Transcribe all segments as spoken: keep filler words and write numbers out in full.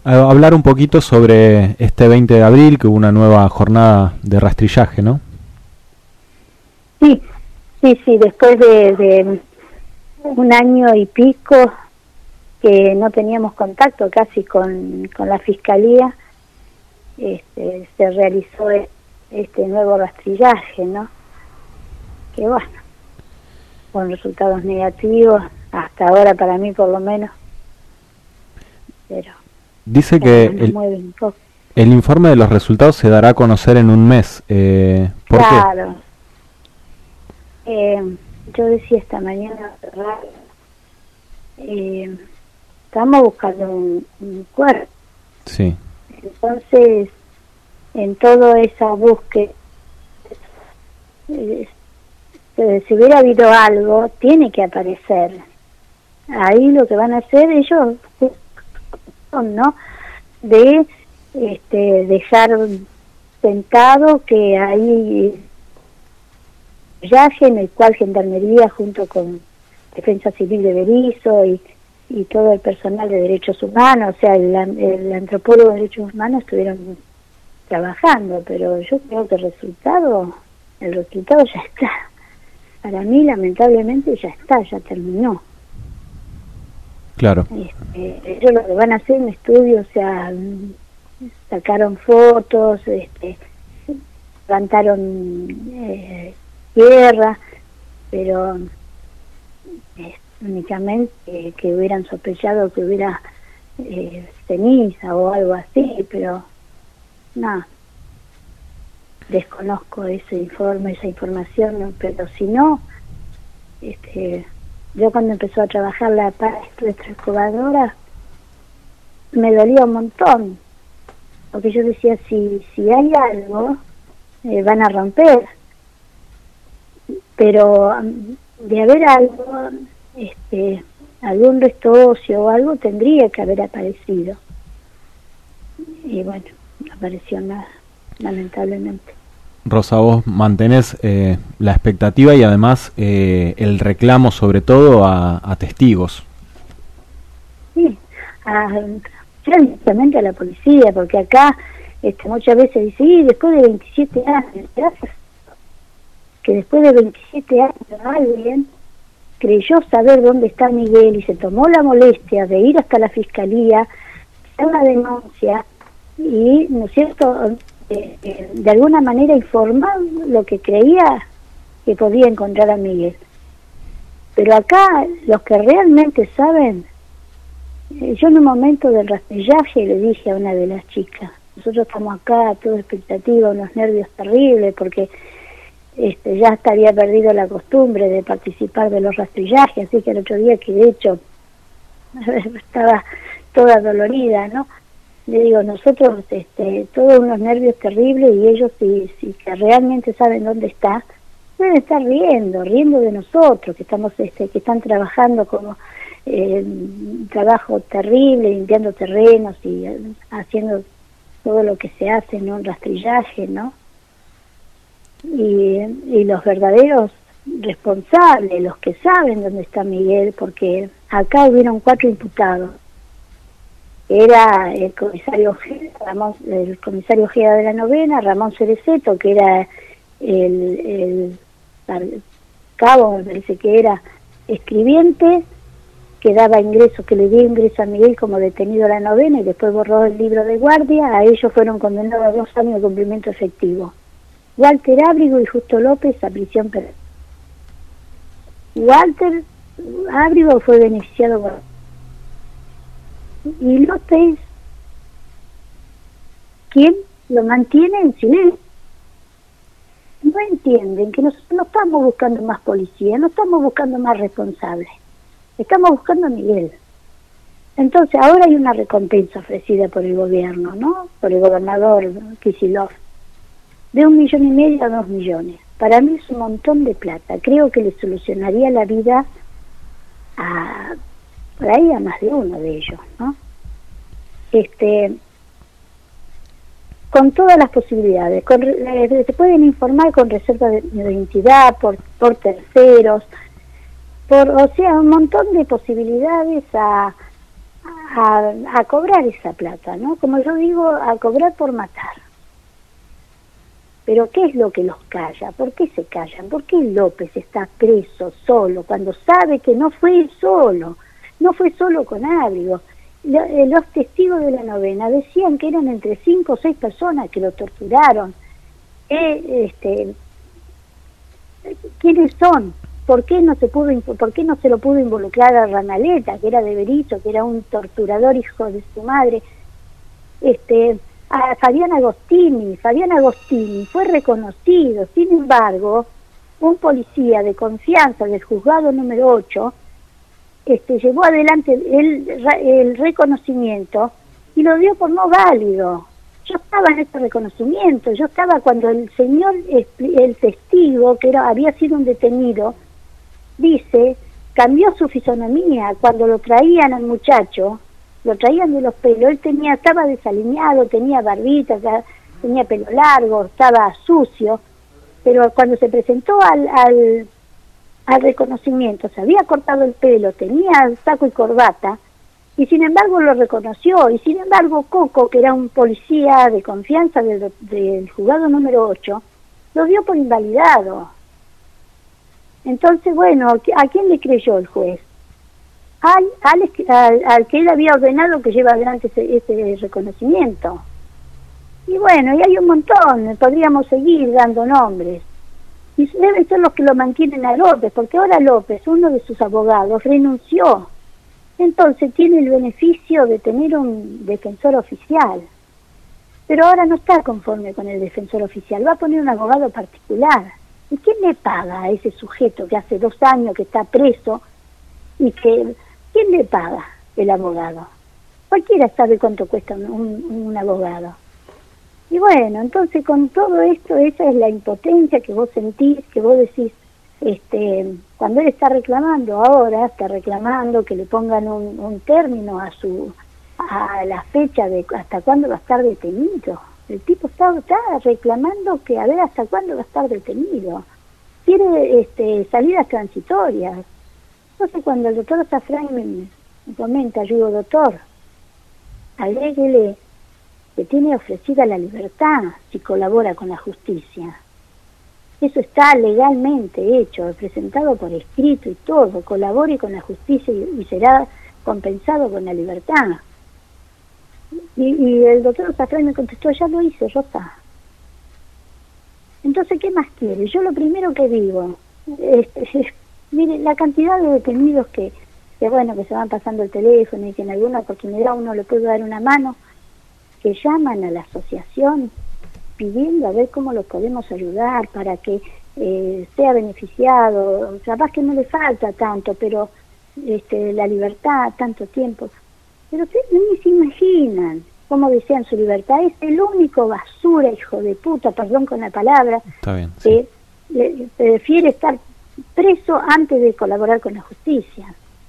a hablar un poquito sobre este veinte de abril, que hubo una nueva jornada de rastrillaje, ¿no? Sí, sí, sí, después de, de un año y pico que no teníamos contacto casi con, con la Fiscalía, este, se realizó este nuevo rastrillaje, ¿no? Que bueno, con resultados negativos, hasta ahora para mí por lo menos, pero dice que el, el informe de los resultados se dará a conocer en un mes. Eh, ¿por claro. qué? Eh, yo decía esta mañana, eh, estamos buscando un, un cuerpo. Sí. Entonces, en toda esa búsqueda, eh, si hubiera habido algo, tiene que aparecer. Ahí lo que van a hacer ellos, ¿no? De este, dejar sentado que hay rastrillaje en el cual Gendarmería junto con Defensa Civil de Berisso y, y todo el personal de Derechos Humanos, o sea, el, el antropólogo de Derechos Humanos estuvieron trabajando, pero yo creo que el resultado, el resultado ya está. Para mí, lamentablemente, ya está, ya terminó. Claro. Este, ellos lo que van a hacer un estudio, o sea, sacaron fotos, este, levantaron eh, tierra, pero eh, únicamente eh, que hubieran sospechado que hubiera eh, ceniza o algo así, pero no, desconozco ese informe, esa información, pero si no, este, yo cuando empezó a trabajar la excavadora me dolía un montón, porque yo decía, si si hay algo, eh, van a romper, pero de haber algo, este, algún resto óseo o algo tendría que haber aparecido, y bueno, no apareció nada, lamentablemente. Rosa, vos mantenés eh, la expectativa y además eh, el reclamo sobre todo a, a testigos. Sí, a, directamente a la policía, porque acá este, muchas veces dice, sí, después de veintisiete años, gracias, que después de veintisiete años alguien creyó saber dónde está Miguel y se tomó la molestia de ir hasta la Fiscalía, hacer una denuncia y, ¿no es cierto?, de, de, de alguna manera informar lo que creía que podía encontrar a Miguel. Pero acá los que realmente saben, eh, yo en un momento del rastrillaje le dije a una de las chicas, nosotros estamos acá, toda expectativa, unos nervios terribles, porque este, ya hasta había perdido la costumbre de participar de los rastrillajes, así que el otro día que de hecho estaba toda dolorida, ¿no? Le digo, nosotros, este, todos unos nervios terribles, y ellos si, si que realmente saben dónde está, deben estar riendo, riendo de nosotros, que estamos, este, que están trabajando como eh, un trabajo terrible, limpiando terrenos y eh, haciendo todo lo que se hace en un rastrillaje, ¿no? Y, y los verdaderos responsables, los que saben dónde está Miguel, porque acá hubieron cuatro imputados. Era el comisario Ramón, el comisario Ojeda de la Novena, Ramón Cereceto, que era el, el, el cabo, me parece que era escribiente, que daba ingreso, que le dio ingreso a Miguel como detenido a la Novena y después borró el libro de guardia. A ellos fueron condenados a dos años de cumplimiento efectivo. Walter Ábrigo y Justo López a prisión permanente. Walter Ábrigo fue beneficiado por... y López, ¿quién lo mantiene en silencio? No entienden que nosotros no estamos buscando más policía, no estamos buscando más responsables, estamos buscando a Miguel. Entonces ahora hay una recompensa ofrecida por el gobierno, ¿no? Por el gobernador Kicillof, de un millón y medio a dos millones. Para mí es un montón de plata. Creo que le solucionaría la vida a, por ahí a más de uno de ellos, ¿no? Este, con todas las posibilidades, con, eh, se pueden informar con reserva de identidad, por, por terceros, por, o sea, un montón de posibilidades a, a, a cobrar esa plata, ¿no? Como yo digo, a cobrar por matar. Pero ¿qué es lo que los calla? ¿Por qué se callan? ¿Por qué López está preso solo cuando sabe que no fue él solo? No fue solo con Ábrigo. Los testigos de la novena decían que eran entre cinco o seis personas que lo torturaron. Eh, este, ¿Quiénes son? ¿Por qué no se pudo, por qué no se lo pudo involucrar a Ranaleta, que era de Berizo, que era un torturador hijo de su madre? Este, a Fabián Agostini, Fabián Agostini fue reconocido, sin embargo, un policía de confianza del juzgado número ocho este, llevó adelante el, el reconocimiento y lo dio por no válido. Yo estaba en este reconocimiento, yo estaba cuando el señor, el testigo, que era, había sido un detenido, dice, cambió su fisonomía cuando lo traían al muchacho, lo traían de los pelos, él tenía, estaba desalineado, tenía barbita, tenía pelo largo, estaba sucio, pero cuando se presentó al, al, al reconocimiento, se había cortado el pelo, tenía saco y corbata, y sin embargo lo reconoció, y sin embargo Coco, que era un policía de confianza del, del juzgado número ocho, lo dio por invalidado. Entonces, bueno, ¿a quién le creyó el juez? Al, al, al, al que él había ordenado que lleva adelante ese, ese reconocimiento. Y bueno, y hay un montón, podríamos seguir dando nombres. Y deben ser los que lo mantienen a López, porque ahora López, uno de sus abogados, renunció. Entonces tiene el beneficio de tener un defensor oficial. Pero ahora no está conforme con el defensor oficial, va a poner un abogado particular. ¿Y quién le paga a ese sujeto que hace dos años que está preso y que... ¿Quién le paga? El abogado. Cualquiera sabe cuánto cuesta un, un, un abogado. Y bueno, entonces con todo esto, esa es la impotencia que vos sentís, que vos decís, este, cuando él está reclamando ahora, está reclamando que le pongan un, un término a su a la fecha de hasta cuándo va a estar detenido. El tipo está, está reclamando que a ver hasta cuándo va a estar detenido. Quiere este, salidas transitorias. Entonces cuando el doctor Zafrán me, me comenta, yo digo, doctor, agréguele que tiene ofrecida la libertad si colabora con la justicia. Eso está legalmente hecho, presentado por escrito y todo, colabore con la justicia y, y será compensado con la libertad. Y, y el doctor Zafrán me contestó, ya lo hice, ya está. Entonces, ¿qué más quiere? Yo lo primero que digo, es, es, mire, la cantidad de detenidos que, que, bueno, que se van pasando el teléfono y que en alguna oportunidad uno le puede dar una mano, que llaman a la asociación pidiendo a ver cómo lo podemos ayudar para que eh, sea beneficiado, capaz que no le falta tanto, pero este, la libertad, tanto tiempo. Pero ustedes ni se imaginan cómo desean su libertad. Es el único basura, hijo de puta, perdón con la palabra, Está bien, que sí. le, prefiere estar preso antes de colaborar con la justicia.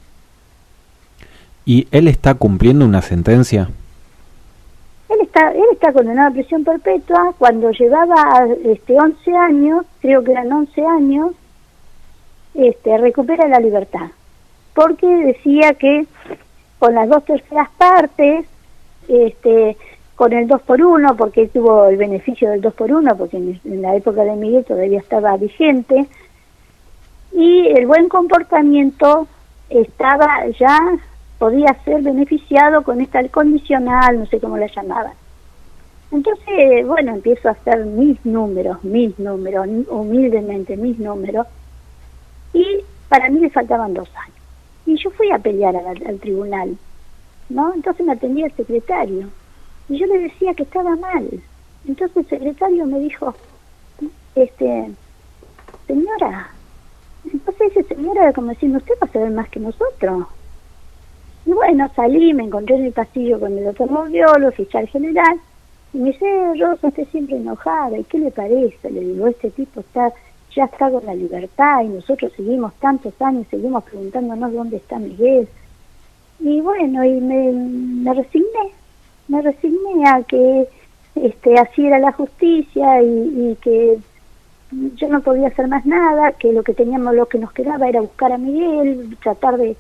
¿Y él está cumpliendo una sentencia? Él está, él está condenado a prisión perpetua. Cuando llevaba este once años, creo que eran once años, este recupera la libertad, porque decía que con las dos terceras partes, este con el dos por uno, porque él tuvo el beneficio del dos por uno, porque en, en la época de Miguel todavía estaba vigente, y el buen comportamiento estaba ya, podía ser beneficiado con esta condicional, no sé cómo la llamaban. Entonces, bueno, empiezo a hacer mis números, mis números, humildemente mis números, y para mí le faltaban dos años. Y yo fui a pelear al, al tribunal, ¿no? Entonces me atendía el secretario, y yo le decía que estaba mal. Entonces el secretario me dijo, este, señora, entonces ese señora era como diciendo, usted va a saber más que nosotros. Y bueno, salí, me encontré en el pasillo con el doctor Moviolo, el fiscal general, y me dice, Rosa, usted siempre enojada, ¿y qué le parece? Le digo, este tipo está ya está con la libertad y nosotros seguimos tantos años, seguimos preguntándonos dónde está Miguel. Y bueno, y me, me resigné, me resigné a que este así era la justicia y, y que yo no podía hacer más nada, que lo que teníamos, lo que nos quedaba era buscar a Miguel, tratar de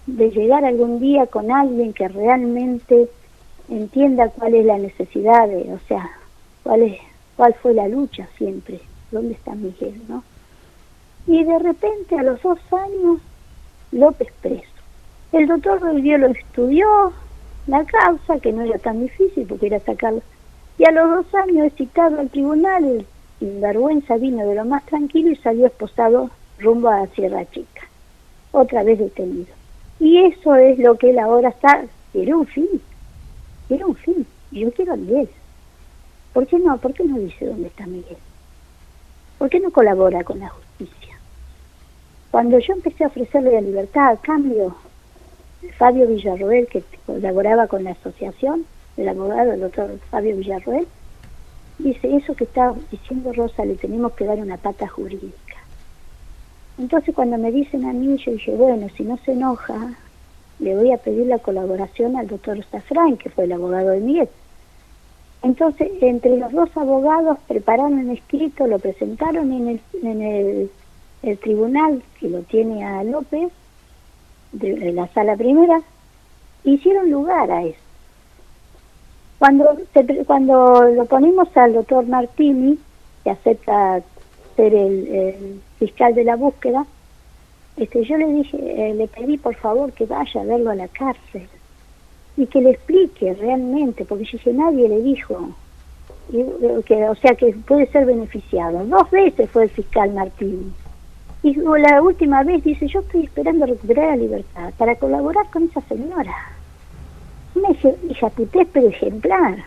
de llegar algún día con alguien que realmente entienda cuál es la necesidad de, o sea, cuál es, cuál fue la lucha siempre, dónde está Miguel, ¿no? Y de repente a los dos años López preso. El doctor Belguío lo estudió la causa, que no era tan difícil porque era sacarlo, y a los dos años es citado al tribunal, el sinvergüenza vino de lo más tranquilo y salió esposado rumbo a Sierra Chica, otra vez detenido. Y eso es lo que él ahora está, era un fin, era un fin, y yo quiero a Miguel. ¿Por qué no? ¿Por qué no dice dónde está Miguel? ¿Por qué no colabora con la justicia? Cuando yo empecé a ofrecerle la libertad a cambio, Fabio Villarroel, que colaboraba con la asociación, el abogado, el doctor Fabio Villarroel, dice, eso que está diciendo Rosa, le tenemos que dar una pata jurídica. Entonces cuando me dicen a mí, yo dije, bueno, si no se enoja, le voy a pedir la colaboración al doctor Zafrán, que fue el abogado de Miguel. Entonces, entre los dos abogados prepararon un escrito, lo presentaron en el, en el, el tribunal que lo tiene a López, de, de la sala primera, hicieron lugar a eso. Cuando, se, cuando lo ponemos al doctor Martini, que acepta ser el, el fiscal de la búsqueda, este, yo le dije, eh, le pedí por favor que vaya a verlo a la cárcel y que le explique realmente, porque yo dije, nadie le dijo, y, que, o sea que puede ser beneficiado. Dos veces fue el fiscal Martini. Y la última vez dice, yo estoy esperando recuperar la libertad para colaborar con esa señora. Una hija putés, pero ejemplar.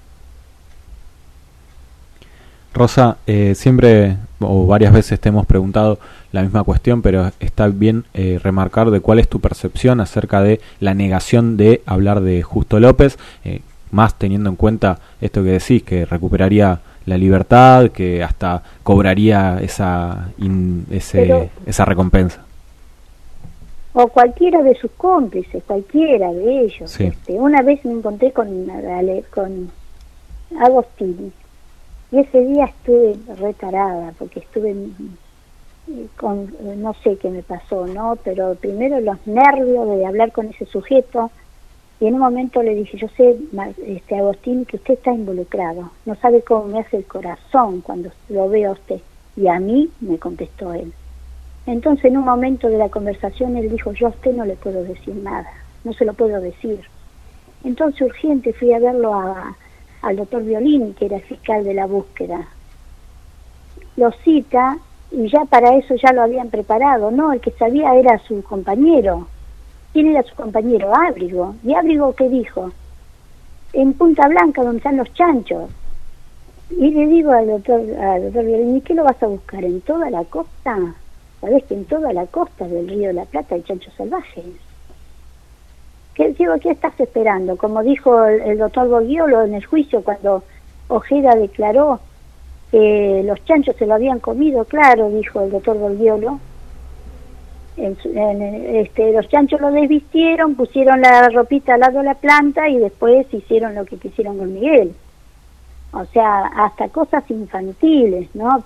Rosa, eh, siempre o varias veces te hemos preguntado la misma cuestión, pero está bien eh, remarcar de cuál es tu percepción acerca de la negación de hablar de Justo López, eh, más teniendo en cuenta esto que decís, que recuperaría la libertad, que hasta cobraría esa in, ese, pero, esa recompensa. O cualquiera de sus cómplices, cualquiera de ellos. Sí. Este, una vez me encontré con, con Agostini, y ese día estuve retarada, porque estuve con, no sé qué me pasó, ¿no? Pero primero los nervios de hablar con ese sujeto, y en un momento le dije, yo sé, este Agostini, que usted está involucrado, no sabe cómo me hace el corazón cuando lo veo a usted. Y a mí me contestó él. Entonces en un momento de la conversación él dijo, yo a usted no le puedo decir nada, no se lo puedo decir. Entonces urgente fui a verlo a, al doctor Violini, que era el fiscal de la búsqueda. Lo cita y ya para eso ya lo habían preparado, no, el que sabía era su compañero. ¿Quién era su compañero? Ábrigo. ¿Y Ábrigo qué dijo? En Punta Blanca, donde están los chanchos. Y le digo al doctor, al doctor Violini, ¿qué lo vas a buscar? ¿En toda la costa? ¿Sabés que en toda la costa del Río de la Plata hay chanchos salvajes? ¿Qué, digo, ¿qué estás esperando? Como dijo el, el doctor Borghiolo en el juicio cuando Ojeda declaró que los chanchos se lo habían comido, claro, dijo el doctor Borghiolo. En, en, este, los chanchos lo desvistieron, pusieron la ropita al lado de la planta y después hicieron lo que quisieron con Miguel. O sea, hasta cosas infantiles, ¿no?